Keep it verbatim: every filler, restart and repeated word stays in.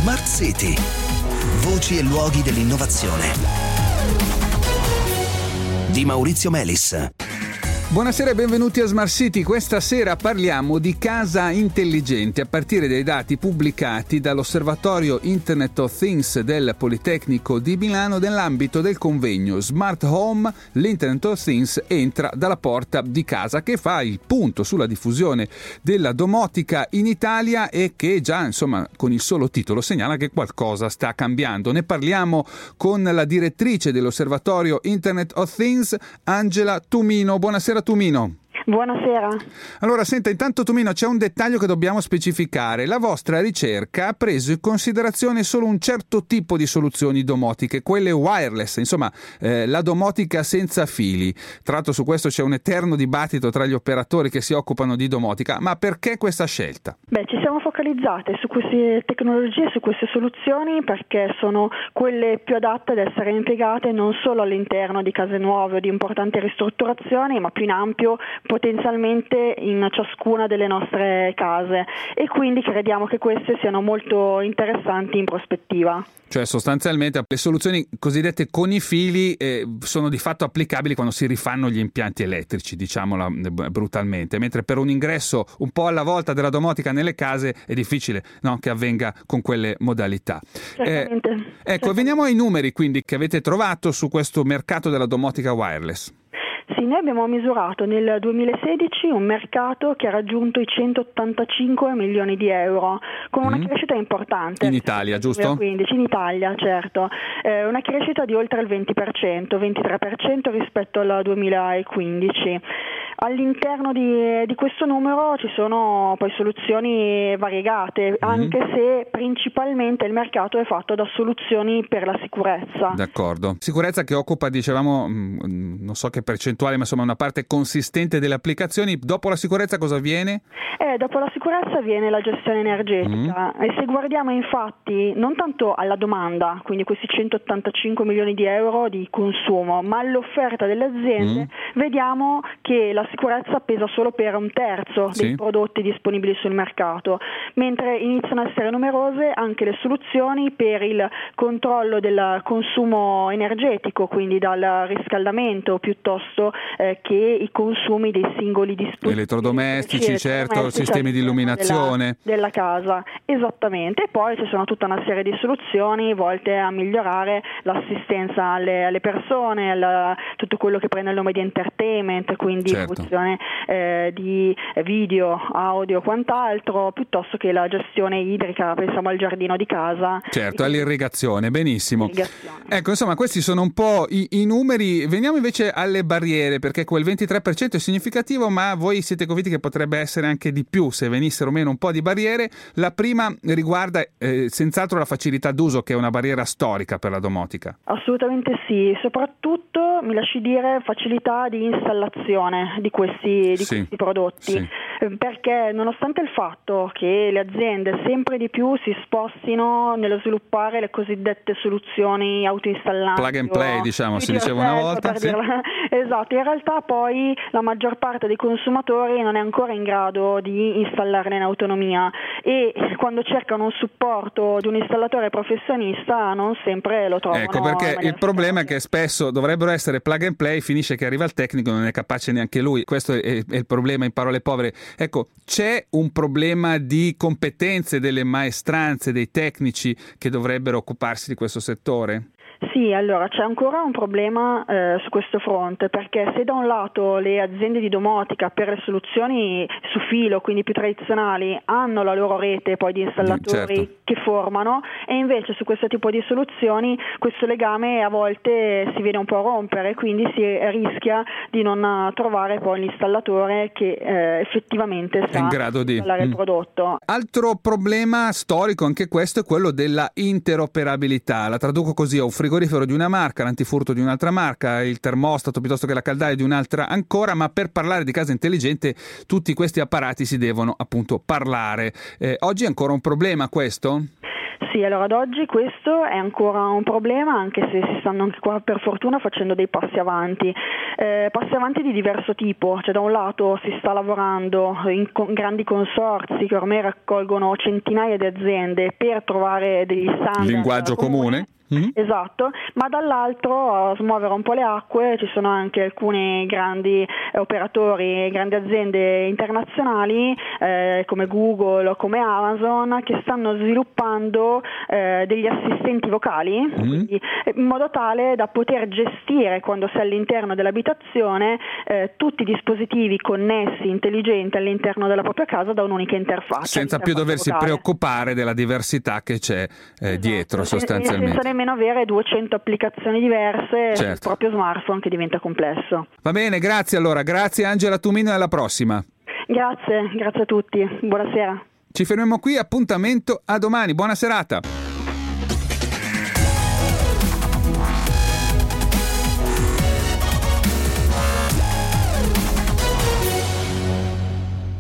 Smart City. Voci e luoghi dell'innovazione. Di Maurizio Melis. Buonasera e benvenuti a Smart City. Questa sera parliamo di casa intelligente a partire dai dati pubblicati dall'Osservatorio Internet of Things del Politecnico di Milano nell'ambito del convegno Smart Home. L'Internet of Things entra dalla porta di casa, che fa il punto sulla diffusione della domotica in Italia e che già, insomma, con il solo titolo segnala che qualcosa sta cambiando. Ne parliamo con la direttrice dell'Osservatorio Internet of Things, Angela Tumino. Buonasera Tumino. Buonasera. Allora, senta, intanto Tumino, c'è un dettaglio che dobbiamo specificare. La vostra ricerca ha preso in considerazione solo un certo tipo di soluzioni domotiche, quelle wireless, insomma, eh, la domotica senza fili. Tra l'altro su questo c'è un eterno dibattito tra gli operatori che si occupano di domotica, ma perché questa scelta? Beh, ci siamo focalizzate su queste tecnologie, su queste soluzioni, perché sono quelle più adatte ad essere impiegate non solo all'interno di case nuove o di importanti ristrutturazioni, ma più in ampio, potenzialmente in ciascuna delle nostre case, e quindi crediamo che queste siano molto interessanti in prospettiva. Cioè sostanzialmente le soluzioni cosiddette con i fili eh, sono di fatto applicabili quando si rifanno gli impianti elettrici, diciamola brutalmente, mentre per un ingresso un po' alla volta della domotica nelle case è difficile, no, che avvenga con quelle modalità. Certamente. Eh, ecco, Certamente. Veniamo ai numeri quindi che avete trovato su questo mercato della domotica wireless. Sì, noi abbiamo misurato nel duemilasedici un mercato che ha raggiunto i centottantacinque milioni di euro, con una mm. crescita importante. In Italia, giusto? duemilaquindici, in Italia, certo. Eh, una crescita di oltre il venti per cento, ventitré per cento rispetto al duemilaquindici. All'interno di, di questo numero ci sono poi soluzioni variegate, mm. anche se principalmente il mercato è fatto da soluzioni per la sicurezza. D'accordo. Sicurezza che occupa, dicevamo, non so che percentuale, ma insomma una parte consistente delle applicazioni. Dopo la sicurezza cosa avviene? Eh, dopo la sicurezza viene la gestione energetica mm. e se guardiamo infatti non tanto alla domanda, quindi questi centottantacinque milioni di euro di consumo, ma all'offerta delle aziende, mm. vediamo che la sicurezza pesa solo per un terzo sì. dei prodotti disponibili sul mercato, mentre iniziano a essere numerose anche le soluzioni per il controllo del consumo energetico, quindi dal riscaldamento piuttosto eh, che i consumi dei singoli dispositivi elettrodomestici, certo, sistemi di illuminazione della, della casa, esattamente. E poi ci sono tutta una serie di soluzioni volte a migliorare l'assistenza alle, alle persone, al, tutto quello che prende il nome di entertainment, quindi certo. produzione eh, di video, audio, quant'altro, piuttosto che la gestione idrica, pensiamo al giardino di casa. Certo, all'irrigazione, benissimo. Irrigazione. Ecco, insomma, questi sono un po' i, i numeri. Veniamo invece alle barriere, perché quel ventitré per cento è significativo, ma voi siete convinti che potrebbe essere anche di più se venissero meno un po' di barriere. La prima riguarda eh, senz'altro la facilità d'uso, che è una barriera storica per la domotica. Assolutamente sì, soprattutto, mi lasci dire, facilità di installazione di questi, di sì. questi prodotti, sì. perché nonostante il fatto che le aziende sempre di più si spostino nello sviluppare le cosiddette soluzioni autoinstallanti, plug and play, diciamo, si diceva una volta, sì. Esatto, in realtà poi la maggior parte dei consumatori non è ancora in grado di installarle in autonomia, e quando cercano un supporto di un installatore professionista non sempre lo trovano. Ecco, perché il problema è che spesso dovrebbero essere plug and play, finisce che arriva il tecnico e non è capace neanche lui. Questo è, è il problema, in parole povere. Ecco, c'è un problema di competenze, delle maestranze, dei tecnici che dovrebbero occuparsi di questo settore? Sì, allora c'è ancora un problema eh, su questo fronte, perché se da un lato le aziende di domotica per le soluzioni su filo, quindi più tradizionali, hanno la loro rete poi di installatori certo. che formano, e invece su questo tipo di soluzioni questo legame a volte si viene un po' a rompere, quindi si rischia di non trovare poi l'installatore che eh, effettivamente sa in grado di installare mm. il prodotto. Altro problema storico, anche questo, è quello della interoperabilità. La traduco così: ho un frigorifero di una marca, l'antifurto di un'altra marca, il termostato piuttosto che la caldaia di un'altra ancora, ma per parlare di casa intelligente tutti questi apparati si devono appunto parlare. Eh, oggi è ancora un problema questo? Sì, allora ad oggi questo è ancora un problema, anche se si stanno anche qua per fortuna facendo dei passi avanti, eh, passi avanti di diverso tipo, cioè da un lato si sta lavorando in con grandi consorzi che ormai raccolgono centinaia di aziende per trovare degli standard. Linguaggio comune? Mm-hmm. Esatto, ma dall'altro a smuovere un po' le acque ci sono anche alcuni grandi eh, operatori, grandi aziende internazionali eh, come Google o come Amazon che stanno sviluppando eh, degli assistenti vocali, mm-hmm. quindi, in modo tale da poter gestire quando sei all'interno dell'abitazione eh, tutti i dispositivi connessi intelligenti all'interno della propria casa da un'unica interfaccia. Senza più doversi vocale. preoccupare della diversità che c'è eh, esatto. dietro sostanzialmente. Senza nemmeno avere duecento applicazioni diverse certo. sul proprio smartphone, che diventa complesso. Va bene, grazie allora, grazie Angela Tumino e alla prossima. Grazie, grazie a tutti, buonasera. Ci fermiamo qui, appuntamento a domani, buona serata.